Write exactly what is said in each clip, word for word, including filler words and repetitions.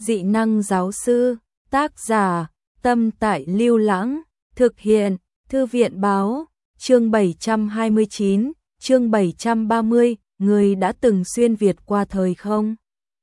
dị năng giáo sư, tác giả, Tâm Tại Lưu Lãng, thực hiện, Thư viện báo, chương bảy trăm hai mươi chín, chương bảy trăm ba mươi, người đã từng xuyên Việt qua thời không?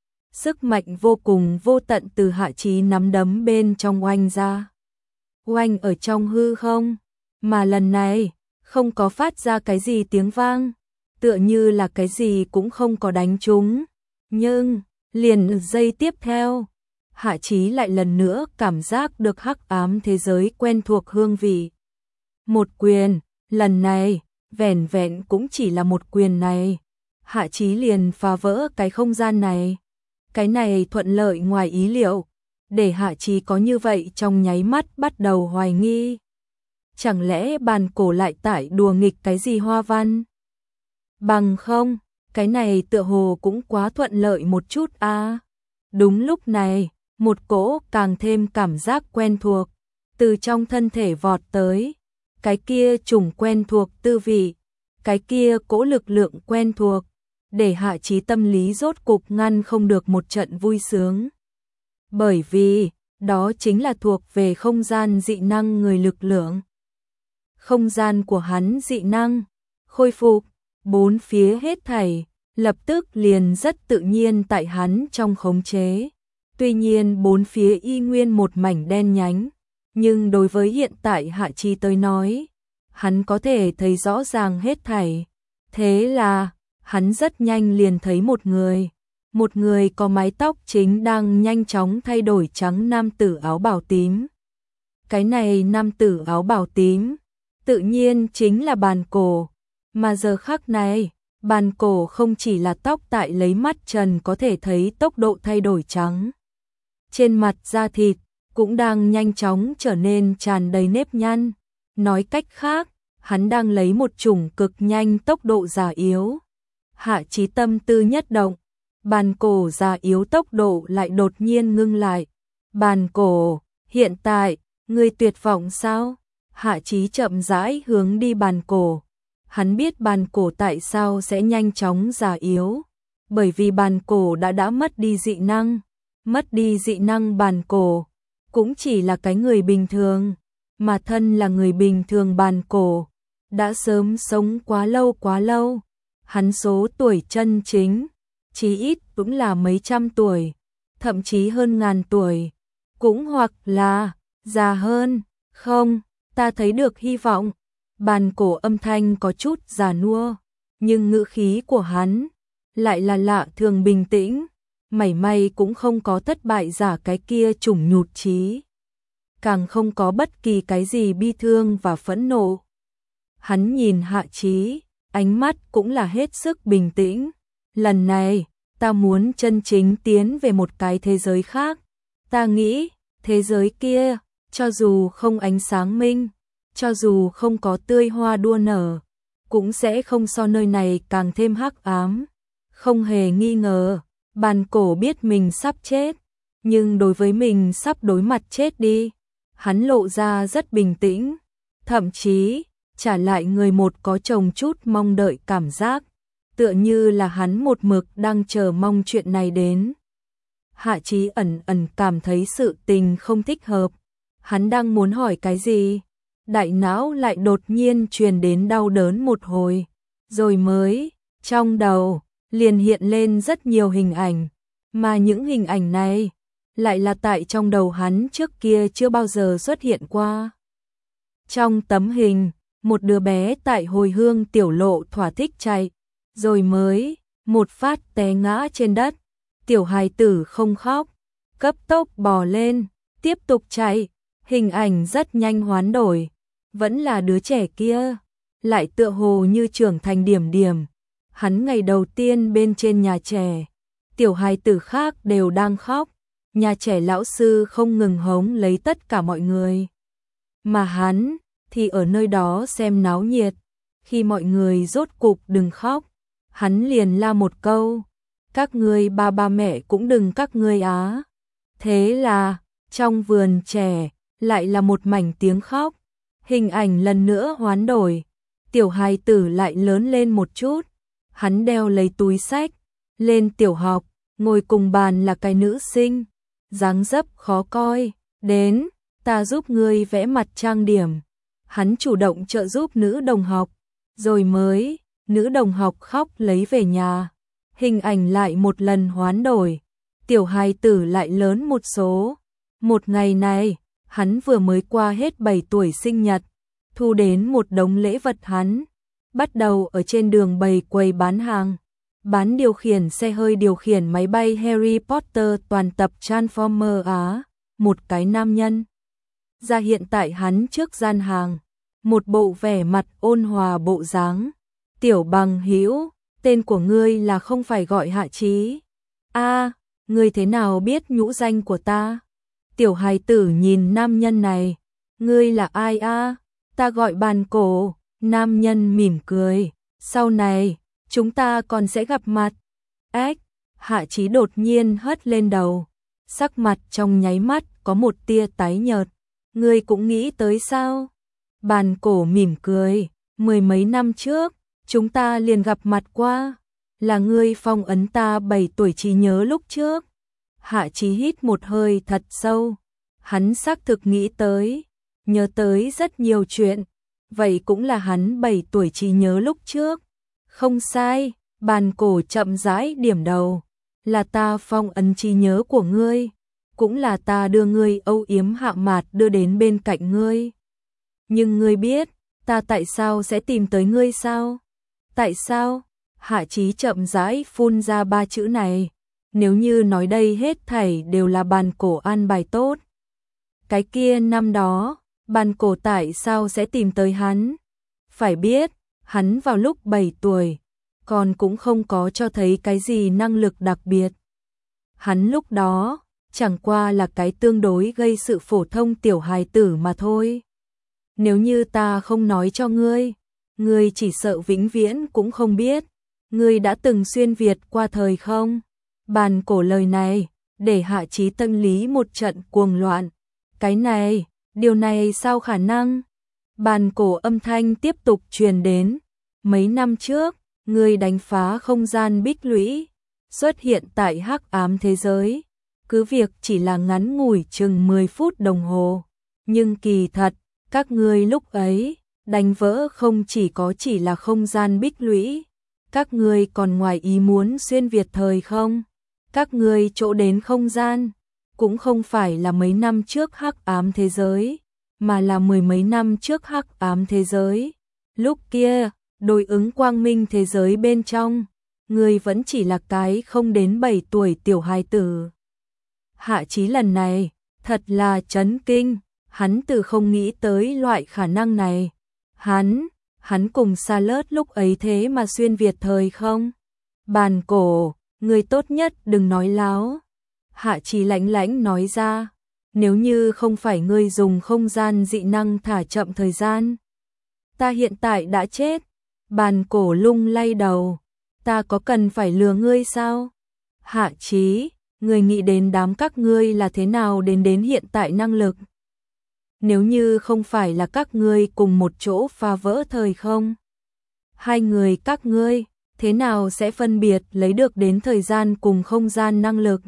Sức mạnh vô cùng vô tận từ Hạ Chí nắm đấm bên trong oanh ra. Oanh ở trong hư không, mà lần này, không có phát ra cái gì tiếng vang, tựa như là cái gì cũng không có đánh trúng. Nhưng, liền giây tiếp theo, Hạ Chí lại lần nữa cảm giác được hắc ám thế giới quen thuộc hương vị. Một quyền, lần này, vẻn vẹn cũng chỉ là một quyền này. Hạ Chí liền phá vỡ cái không gian này. Cái này thuận lợi ngoài ý liệu, để Hạ Chí có như vậy trong nháy mắt bắt đầu hoài nghi. Chẳng lẽ bàn cổ lại tải đùa nghịch cái gì hoa văn? Bằng không, cái này tựa hồ cũng quá thuận lợi một chút a. À. Đúng lúc này, một cỗ càng thêm cảm giác quen thuộc, từ trong thân thể vọt tới. Cái kia trùng quen thuộc tư vị, cái kia cỗ lực lượng quen thuộc, để Hạ Chí tâm lý rốt cục ngăn không được một trận vui sướng. Bởi vì, đó chính là thuộc về không gian dị năng người lực lượng. Không gian của hắn dị năng, khôi phục, bốn phía hết thảy, lập tức liền rất tự nhiên tại hắn trong khống chế. Tuy nhiên bốn phía y nguyên một mảnh đen nhánh, nhưng đối với hiện tại Hạ Chí tới nói, hắn có thể thấy rõ ràng hết thảy. Thế là, hắn rất nhanh liền thấy một người, một người có mái tóc chính đang nhanh chóng thay đổi trắng nam tử áo bào tím. Cái này nam tử áo bào tím, tự nhiên chính là bàn cổ, mà giờ khắc này, bàn cổ không chỉ là tóc tại lấy mắt trần có thể thấy tốc độ thay đổi trắng. Trên mặt da thịt, cũng đang nhanh chóng trở nên tràn đầy nếp nhăn. Nói cách khác, hắn đang lấy một chủng cực nhanh tốc độ già yếu. Hạ Chí tâm tư nhất động, bàn cổ già yếu tốc độ lại đột nhiên ngưng lại. Bàn cổ, hiện tại, ngươi tuyệt vọng sao? Hạ Chí chậm rãi hướng đi bàn cổ. Hắn biết bàn cổ tại sao sẽ nhanh chóng già yếu. Bởi vì bàn cổ đã đã mất đi dị năng. Mất đi dị năng bàn cổ, cũng chỉ là cái người bình thường. Mà thân là người bình thường bàn cổ, đã sớm sống quá lâu quá lâu. Hắn số tuổi chân chính, chí ít cũng là mấy trăm tuổi, thậm chí hơn ngàn tuổi, cũng hoặc là già hơn. Không, ta thấy được hy vọng. Bàn cổ âm thanh có chút già nua, nhưng ngữ khí của hắn lại là lạ thường bình tĩnh, mảy may cũng không có thất bại giả cái kia chủng nhụt chí, càng không có bất kỳ cái gì bi thương và phẫn nộ. Hắn nhìn Hạ Chí, ánh mắt cũng là hết sức bình tĩnh. Lần này, ta muốn chân chính tiến về một cái thế giới khác. Ta nghĩ, thế giới kia, cho dù không ánh sáng minh, cho dù không có tươi hoa đua nở, cũng sẽ không so nơi này càng thêm hắc ám. Không hề nghi ngờ, bàn cổ biết mình sắp chết, nhưng đối với mình sắp đối mặt chết đi, hắn lộ ra rất bình tĩnh, thậm chí trả lại người một có chồng chút mong đợi cảm giác, tựa như là hắn một mực đang chờ mong chuyện này đến. Hạ Chí ẩn ẩn cảm thấy sự tình không thích hợp, hắn đang muốn hỏi cái gì, đại não lại đột nhiên truyền đến đau đớn một hồi, rồi mới, trong đầu, liền hiện lên rất nhiều hình ảnh, mà những hình ảnh này, lại là tại trong đầu hắn trước kia chưa bao giờ xuất hiện qua. Trong tấm hình, một đứa bé tại hồi hương tiểu lộ thỏa thích chạy, rồi mới, một phát té ngã trên đất, tiểu hài tử không khóc, cấp tốc bò lên, tiếp tục chạy, hình ảnh rất nhanh hoán đổi, vẫn là đứa trẻ kia, lại tựa hồ như trưởng thành điểm điểm. Hắn ngày đầu tiên bên trên nhà trẻ, tiểu hài tử khác đều đang khóc, nhà trẻ lão sư không ngừng hống lấy tất cả mọi người. Mà hắn thì ở nơi đó xem náo nhiệt, khi mọi người rốt cục đừng khóc, hắn liền la một câu, các ngươi ba ba mẹ cũng đừng các ngươi á. Thế là, trong vườn trẻ, lại là một mảnh tiếng khóc, hình ảnh lần nữa hoán đổi, tiểu hài tử lại lớn lên một chút. Hắn đeo lấy túi sách, lên tiểu học, ngồi cùng bàn là cái nữ sinh, dáng dấp khó coi, đến, ta giúp ngươi vẽ mặt trang điểm. Hắn chủ động trợ giúp nữ đồng học, rồi mới, nữ đồng học khóc lấy về nhà. Hình ảnh lại một lần hoán đổi, tiểu hài tử lại lớn một số. Một ngày này, hắn vừa mới qua hết bảy tuổi sinh nhật, thu đến một đống lễ vật hắn, bắt đầu ở trên đường bày quầy bán hàng, bán điều khiển xe hơi, điều khiển máy bay Harry Potter, toàn tập Transformer Á, một cái nam nhân. Ra hiện tại hắn trước gian hàng, một bộ vẻ mặt ôn hòa bộ dáng. Tiểu bằng hữu, tên của ngươi là không phải gọi Hạ Chí? A, ngươi thế nào biết nhũ danh của ta? Tiểu hài tử nhìn nam nhân này, ngươi là ai a? Ta gọi Bàn Cổ. Nam nhân mỉm cười, sau này, chúng ta còn sẽ gặp mặt. Ếch, Hạ Chí đột nhiên hất lên đầu, sắc mặt trong nháy mắt có một tia tái nhợt. Ngươi cũng nghĩ tới sao? Bàn Cổ mỉm cười, mười mấy năm trước, chúng ta liền gặp mặt qua, là ngươi phong ấn ta bảy tuổi trí nhớ lúc trước. Hạ Chí hít một hơi thật sâu, hắn xác thực nghĩ tới, nhớ tới rất nhiều chuyện, vậy cũng là hắn bảy tuổi trí nhớ lúc trước. Không sai, Bàn Cổ chậm rãi điểm đầu, là ta phong ấn trí nhớ của ngươi, cũng là ta đưa ngươi âu yếm Hạ Mạt đưa đến bên cạnh ngươi. Nhưng ngươi biết, ta tại sao sẽ tìm tới ngươi sao? Tại sao? Hạ Chí chậm rãi phun ra ba chữ này. Nếu như nói đây hết thảy đều là Bàn Cổ an bài tốt. Cái kia năm đó, Bàn Cổ tại sao sẽ tìm tới hắn? Phải biết, hắn vào lúc bảy tuổi, còn cũng không có cho thấy cái gì năng lực đặc biệt. Hắn lúc đó, chẳng qua là cái tương đối gây sự phổ thông tiểu hài tử mà thôi. Nếu như ta không nói cho ngươi, ngươi chỉ sợ vĩnh viễn cũng không biết, ngươi đã từng xuyên Việt qua thời không? Bàn Cổ lời này, để Hạ Chí tâm lý một trận cuồng loạn. Cái này, điều này sao khả năng? Bàn Cổ âm thanh tiếp tục truyền đến. Mấy năm trước, ngươi đánh phá không gian bích lũy, xuất hiện tại hắc ám thế giới. Cứ việc chỉ là ngắn ngủi chừng mười phút đồng hồ, nhưng kỳ thật, các ngươi lúc ấy, đánh vỡ không chỉ có chỉ là không gian bích lũy, các ngươi còn ngoài ý muốn xuyên Việt thời không? Các ngươi chỗ đến không gian, cũng không phải là mấy năm trước hắc ám thế giới, mà là mười mấy năm trước hắc ám thế giới. Lúc kia, đối ứng quang minh thế giới bên trong, ngươi vẫn chỉ là cái không đến bảy tuổi tiểu hài tử. Hạ Chí lần này, thật là chấn kinh, hắn từ không nghĩ tới loại khả năng này. Hắn, hắn cùng Sa Lớt lúc ấy thế mà xuyên Việt thời không? Bàn Cổ, ngươi tốt nhất đừng nói láo. Hạ Chí lãnh lãnh nói ra, nếu như không phải ngươi dùng không gian dị năng thả chậm thời gian, ta hiện tại đã chết. Bàn Cổ lung lay đầu, ta có cần phải lừa ngươi sao? Hạ Chí, ngươi nghĩ đến đám các ngươi là thế nào đến đến hiện tại năng lực? Nếu như không phải là các ngươi cùng một chỗ phá vỡ thời không, hai người các ngươi thế nào sẽ phân biệt lấy được đến thời gian cùng không gian năng lực?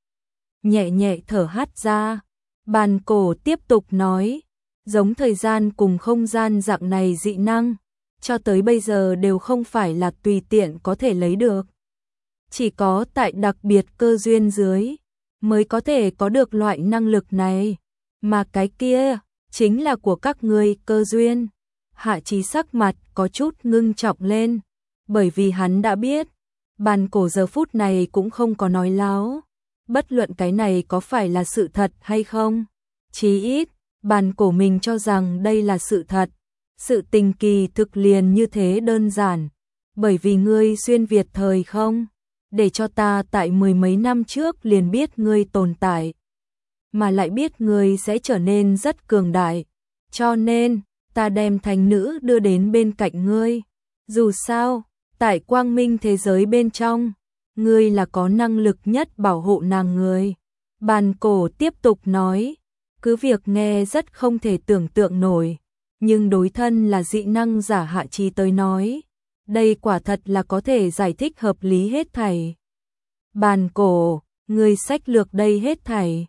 Nhẹ nhẹ thở hắt ra, Bàn Cổ tiếp tục nói, giống thời gian cùng không gian dạng này dị năng, cho tới bây giờ đều không phải là tùy tiện có thể lấy được. Chỉ có tại đặc biệt cơ duyên dưới, mới có thể có được loại năng lực này, mà cái kia, chính là của các ngươi cơ duyên. Hạ Chí sắc mặt có chút ngưng trọng lên, bởi vì hắn đã biết, Bàn Cổ giờ phút này cũng không có nói láo, bất luận cái này có phải là sự thật hay không. Chí ít, Bàn Cổ mình cho rằng đây là sự thật. Sự tình kỳ thực liền như thế đơn giản, bởi vì ngươi xuyên Việt thời không, để cho ta tại mười mấy năm trước liền biết ngươi tồn tại, mà lại biết ngươi sẽ trở nên rất cường đại, cho nên ta đem thánh nữ đưa đến bên cạnh ngươi. Dù sao, tại quang minh thế giới bên trong, ngươi là có năng lực nhất bảo hộ nàng người. Bàn Cổ tiếp tục nói, cứ việc nghe rất không thể tưởng tượng nổi, nhưng đối thân là dị năng giả Hạ Chí tới nói, đây quả thật là có thể giải thích hợp lý hết thảy. Bàn Cổ, ngươi sách lược đây hết thảy,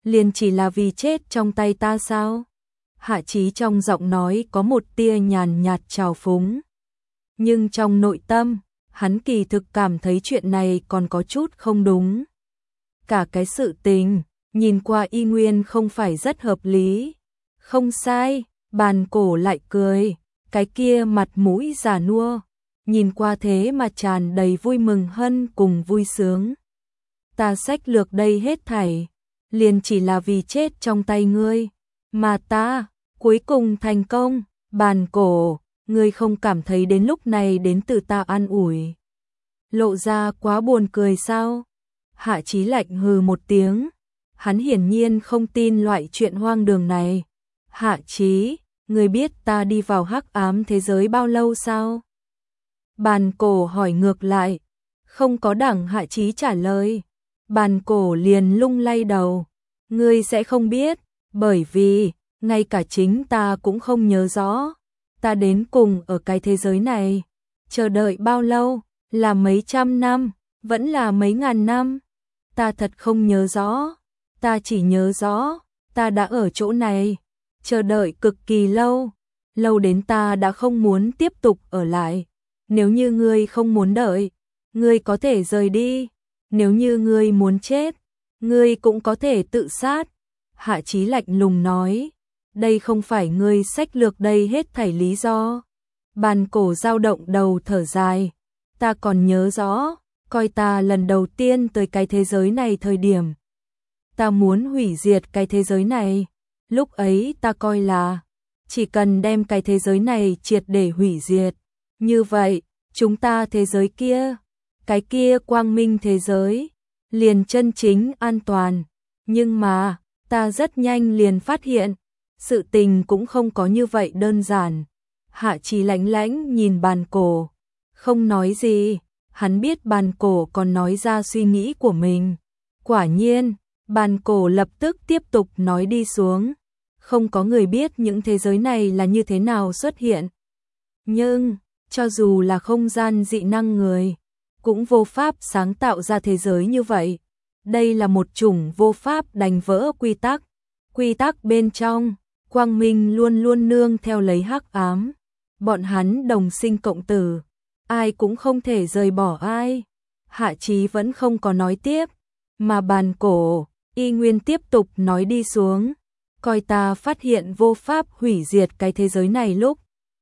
liền chỉ là vì chết trong tay ta sao? Hạ Chí trong giọng nói có một tia nhàn nhạt trào phúng. Nhưng trong nội tâm, hắn kỳ thực cảm thấy chuyện này còn có chút không đúng. Cả cái sự tình, nhìn qua y nguyên không phải rất hợp lý. Không sai, Bàn Cổ lại cười, cái kia mặt mũi già nua, nhìn qua thế mà tràn đầy vui mừng hân cùng vui sướng. Ta xách lược đây hết thảy, liền chỉ là vì chết trong tay ngươi, mà ta, cuối cùng thành công. Bàn Cổ, ngươi không cảm thấy đến lúc này đến từ ta an ủi, lộ ra quá buồn cười sao? Hạ Chí lạnh hừ một tiếng, hắn hiển nhiên không tin loại chuyện hoang đường này. Hạ Chí, ngươi biết ta đi vào hắc ám thế giới bao lâu sao? Bàn Cổ hỏi ngược lại. Không có đẳng Hạ Chí trả lời, Bàn Cổ liền lung lay đầu. Ngươi sẽ không biết, bởi vì ngay cả chính ta cũng không nhớ rõ. Ta đến cùng ở cái thế giới này chờ đợi bao lâu, là mấy trăm năm, vẫn là mấy ngàn năm, ta thật không nhớ rõ. Ta chỉ nhớ rõ, ta đã ở chỗ này chờ đợi cực kỳ lâu, lâu đến ta đã không muốn tiếp tục ở lại. Nếu như ngươi không muốn đợi, ngươi có thể rời đi. Nếu như ngươi muốn chết, ngươi cũng có thể tự sát. Hạ Chí lạnh lùng nói, đây không phải ngươi xách lược đây hết thảy lý do. Bàn Cổ dao động đầu thở dài, ta còn nhớ rõ, coi ta lần đầu tiên tới cái thế giới này thời điểm. Ta muốn hủy diệt cái thế giới này, lúc ấy ta coi là, chỉ cần đem cái thế giới này triệt để hủy diệt. Như vậy, chúng ta thế giới kia, cái kia quang minh thế giới, liền chân chính an toàn. Nhưng mà, ta rất nhanh liền phát hiện, sự tình cũng không có như vậy đơn giản. Hạ Chí lãnh lãnh nhìn Bàn Cổ, không nói gì, hắn biết Bàn Cổ còn nói ra suy nghĩ của mình. Quả nhiên, Bàn Cổ lập tức tiếp tục nói đi xuống. Không có người biết những thế giới này là như thế nào xuất hiện. Nhưng, cho dù là không gian dị năng người, cũng vô pháp sáng tạo ra thế giới như vậy. Đây là một chủng vô pháp đánh vỡ quy tắc. Quy tắc bên trong, quang minh luôn luôn nương theo lấy hắc ám. Bọn hắn đồng sinh cộng tử, ai cũng không thể rời bỏ ai. Hạ Chí vẫn không có nói tiếp, mà Bàn Cổ, y nguyên tiếp tục nói đi xuống. Coi ta phát hiện vô pháp hủy diệt cái thế giới này lúc,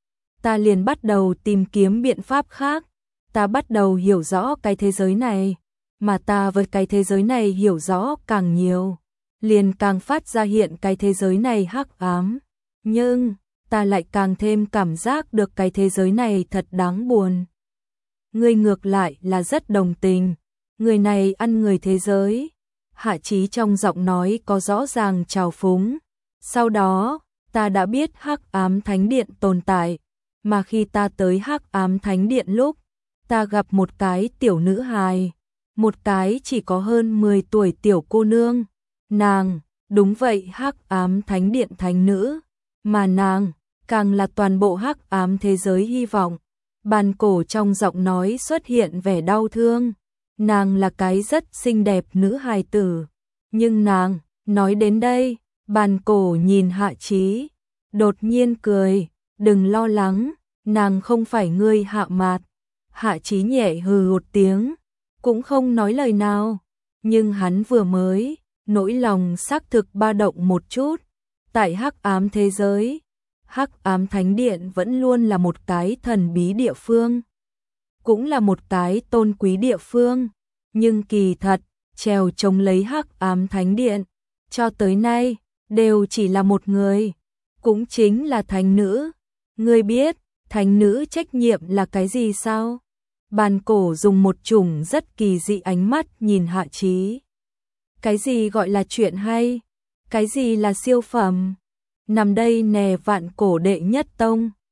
ta liền bắt đầu tìm kiếm biện pháp khác. Ta bắt đầu hiểu rõ cái thế giới này, mà ta với cái thế giới này hiểu rõ càng nhiều, liền càng phát ra hiện cái thế giới này hắc ám. Nhưng, ta lại càng thêm cảm giác được cái thế giới này thật đáng buồn. Ngươi ngược lại là rất đồng tình, người này ăn người thế giới. Hạ Chí trong giọng nói có rõ ràng trào phúng. Sau đó, ta đã biết hắc ám thánh điện tồn tại, mà khi ta tới hắc ám thánh điện lúc, ta gặp một cái tiểu nữ hài, một cái chỉ có hơn mười tuổi tiểu cô nương. Nàng, đúng vậy, hắc ám thánh điện thánh nữ, mà nàng càng là toàn bộ hắc ám thế giới hy vọng. Bàn Cổ trong giọng nói xuất hiện vẻ đau thương. Nàng là cái rất xinh đẹp nữ hài tử, nhưng nàng, nói đến đây, Bàn Cổ nhìn Hạ Chí, đột nhiên cười, đừng lo lắng, nàng không phải ngươi Hạ Mạt. Hạ Chí nhẹ hừ một tiếng, cũng không nói lời nào, nhưng hắn vừa mới, nỗi lòng xác thực ba động một chút. Tại hắc ám thế giới, hắc ám thánh điện vẫn luôn là một cái thần bí địa phương, cũng là một cái tôn quý địa phương, nhưng kỳ thật, trèo chống lấy hắc ám thánh điện, cho tới nay, đều chỉ là một người, cũng chính là thánh nữ. Ngươi biết, thánh nữ trách nhiệm là cái gì sao? Bàn Cổ dùng một chủng rất kỳ dị ánh mắt nhìn Hạ Chí. Cái gì gọi là chuyện hay? Cái gì là siêu phẩm? Nằm đây nè, vạn cổ đệ nhất tông.